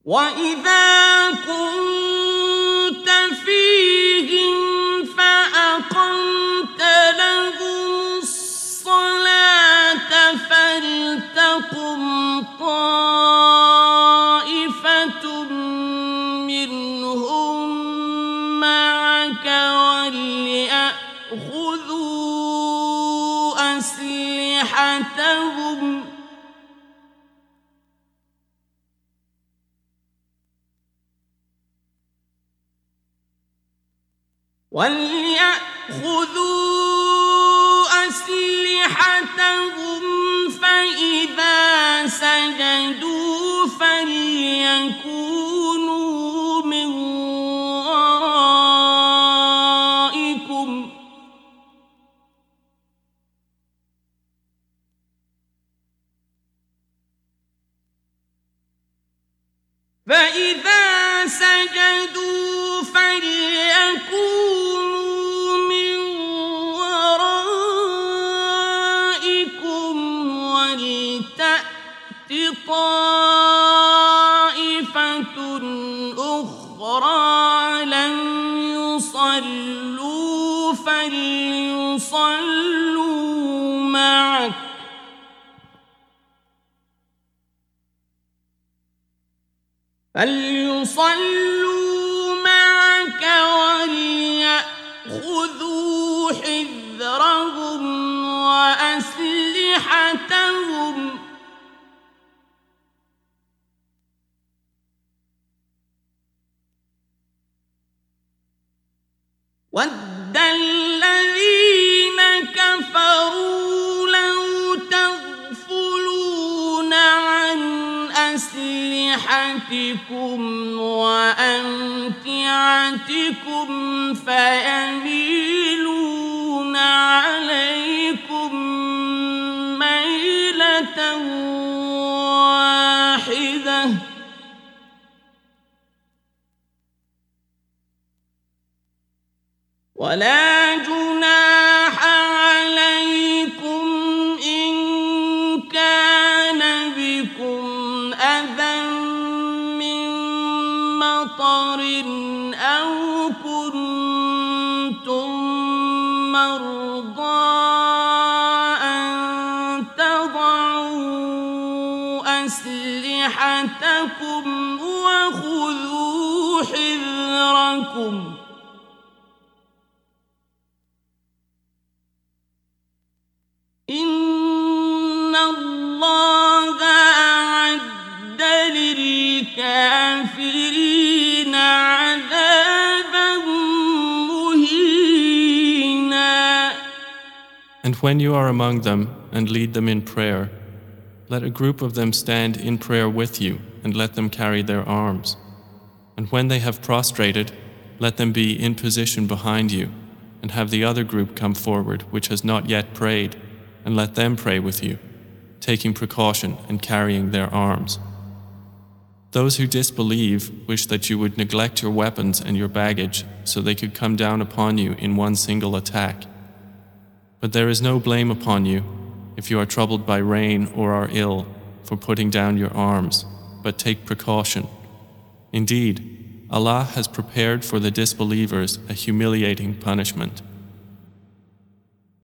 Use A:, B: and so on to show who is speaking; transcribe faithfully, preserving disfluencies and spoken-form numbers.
A: وَإِذَا كُنتَ فِيهِمْ فَأَقَمْتَ لَهُمُ الصَّلَاةَ فَلْتَقُمْ طَائِفَةٌ مِّنْهُم مَّعَكَ وَلْيَأْخُذُوا أَسْلِحَتَهُمْ وَلْيَأْخُذُوا أَسْلِحَتَهُمْ فَإِذَا سَجَدُوا فَلْيَكُونُوا مِن وَرَائِكُمْ فَإِذَا سَجَدُوا فَلْيَكُونُوا مِن وَرَائِكُمْ وَلْتَأْتِ طَائِفَةٌ أُخْرَىٰ لَمْ يُصَلُّوا فَلْيُصَلُّوا مَعَكَ فَلْيُصَلُّوا مَعَكَ وَلْيَأْخُذُوا حِذْرَهُمْ وَأَسْلِحَتَهُمْ ۗ وَدَّ الَّذِينَ كَفَرُوا لَوْ تَغْفُلُونَ عَنْ أَسْلِحَتِكُمْ وَأَمْتِعَتِكُمْ فَيَمِيلُونَ عَلَيْكُم مَّيْلَةً وَاحِدَةً ۚ وَلَا جُنَاحَ عَلَيْكُمْ إِن كَانَ بِكُمْ أَذًى مِّن مَّطَرٍ أَوْ كُنتُم مَّرْضَىٰ أَن تَضَعُوا أَسْلِحَتَكُمْ وَخُذُوا حِذْرَكُمْ ۗ إِنَّ اللَّهَ أَعَدَّ لِلْكَافِرِينَ عَذَابًا مُّهِينًا.
B: And when you are among them and lead them in prayer, let a group of them stand in prayer with you and let them carry their arms. And when they have prostrated, let them be in position behind you, and have the other group come forward which has not yet prayed, and let them pray with you, taking precaution and carrying their arms. Those who disbelieve wish that you would neglect your weapons and your baggage so they could come down upon you in one single attack. But there is no blame upon you if you are troubled by rain or are ill for putting down your arms, but take precaution. Indeed, Allah has prepared for the disbelievers a humiliating punishment.